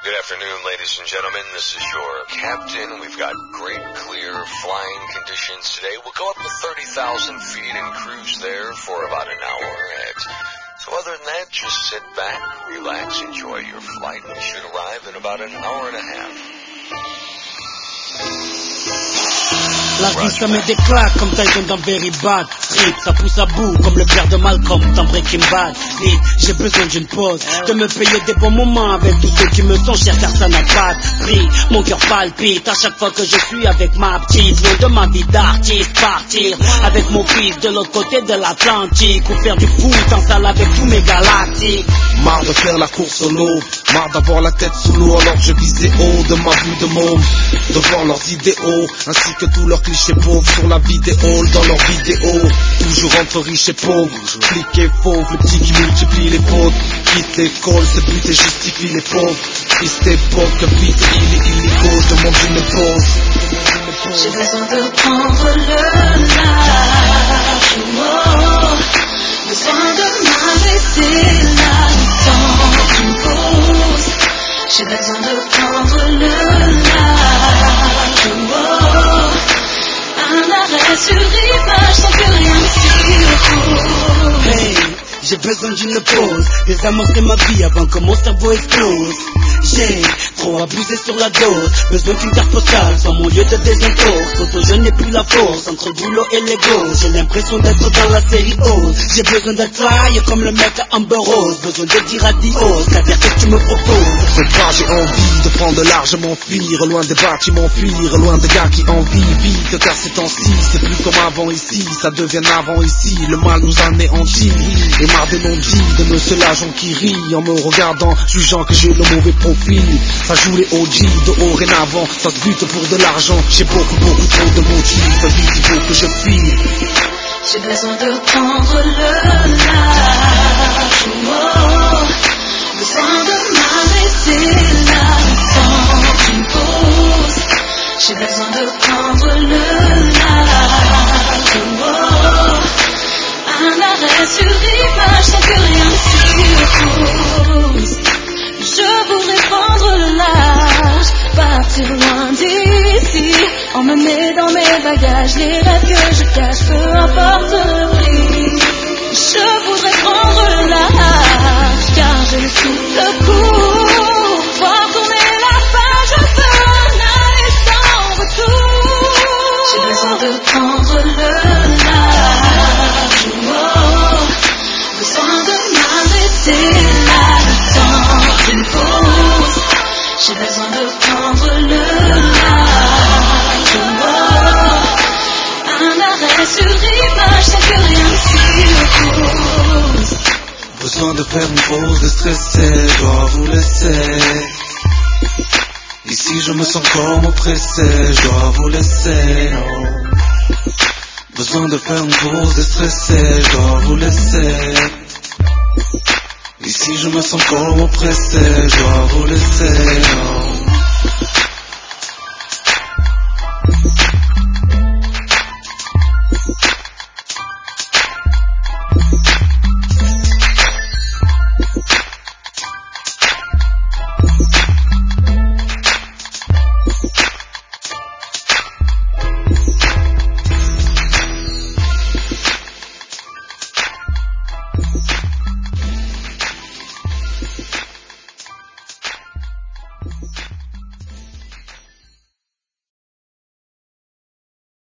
Good afternoon, ladies and gentlemen. This is your captain. We've got great, clear flying conditions today. We'll go up to 30,000 feet and cruise there for about an hour. So other than that, just sit back, relax, enjoy your flight. We should arrive in about an hour and a half. La vie ça met des claques comme Tyson dans Very Bad Street. Ça pousse à bout comme le père de Malcolm dans Breaking Bad. Vite, j'ai besoin d'une pause, de me payer des bons moments avec tous ceux qui me sont chers car ça n'a pas de prix. Mon cœur palpite à chaque fois que je suis avec ma petite. Loin de ma vie d'artiste, partir avec mon fils de l'autre côté de l'Atlantique. Ou faire du foot en salle avec tous mes galactiques. Marre de faire la course solo, marre d'avoir la tête sous l'eau alors je visais haut de ma vue de môme. De voir leurs idéaux, ainsi que tous leurs clichés pauvres sur la vidéo, dans leurs vidéos. Toujours entre riches et pauvres, flic et fauve, le petit qui multiplie les fautes. Quitte l'école, c'est but et justifie les pauvres. Triste époque, le vide illico, je demande une pause. J'ai besoin de prendre le large, oh, besoin de m'arrêter là, sans une pause. J'ai besoin de prendre le large, oh, un arrêt sur rivage sans que rien ne s'y oppose. Hey, j'ai besoin d'une pause, désamorcer ma vie avant que mon cerveau explose. J'ai trop abusé sur la dose, besoin qu'une carte postale soit mon lieu de désintox. Auto je n'ai plus la force entre le boulot et l'ego. J'ai l'impression d'être dans la série Oz. J'ai besoin d'être fly comme le mec à Amber Rose. Besoin de dire adios, c'est-à-dire que tu me proposes. C'est pas j'ai envie de prendre largement fuir, loin des bâtiments fuir, loin des gars qui envient vite. Car ces temps-ci, c'est plus comme avant ici, ça devient avant ici, le mal nous anéantit. Et marre des non-dits de monsieur l'agent qui rit en me regardant, jugeant que j'ai le mauvais profil. Ça joue les OG dorénavant, ça se bute pour de l'argent. J'ai beaucoup trop de motifs, vite il faut que je file. J'ai besoin de prendre le large, oh, besoin de m'arrêter là sans une pause. J'ai besoin de prendre le large, oh, un arrêt sur rivage sans que rien ne s'y oppose. Je voudrais prendre le large, partir loin d'ici, emmener dans mes bagages les rêves que je cache, peu importe le prix. Je voudrais prendre le large, car je le souffle court, voir tourner la page, je veux en aller sans retour. J'ai besoin de prendre le large, oh, besoin de m'arrêter là, sans une pause. J'ai besoin de prendre le large, oh, un arrêt sur rivage sans que rien ne s'y oppose. Besoin de faire une pause, de stresser, je dois vous laisser. Ici je me sens comme oppressé, je dois vous laisser, non. Besoin de faire une pause, de stresser, je dois vous laisser. Ici je me sens comme oppressé, je dois vous laisser, non.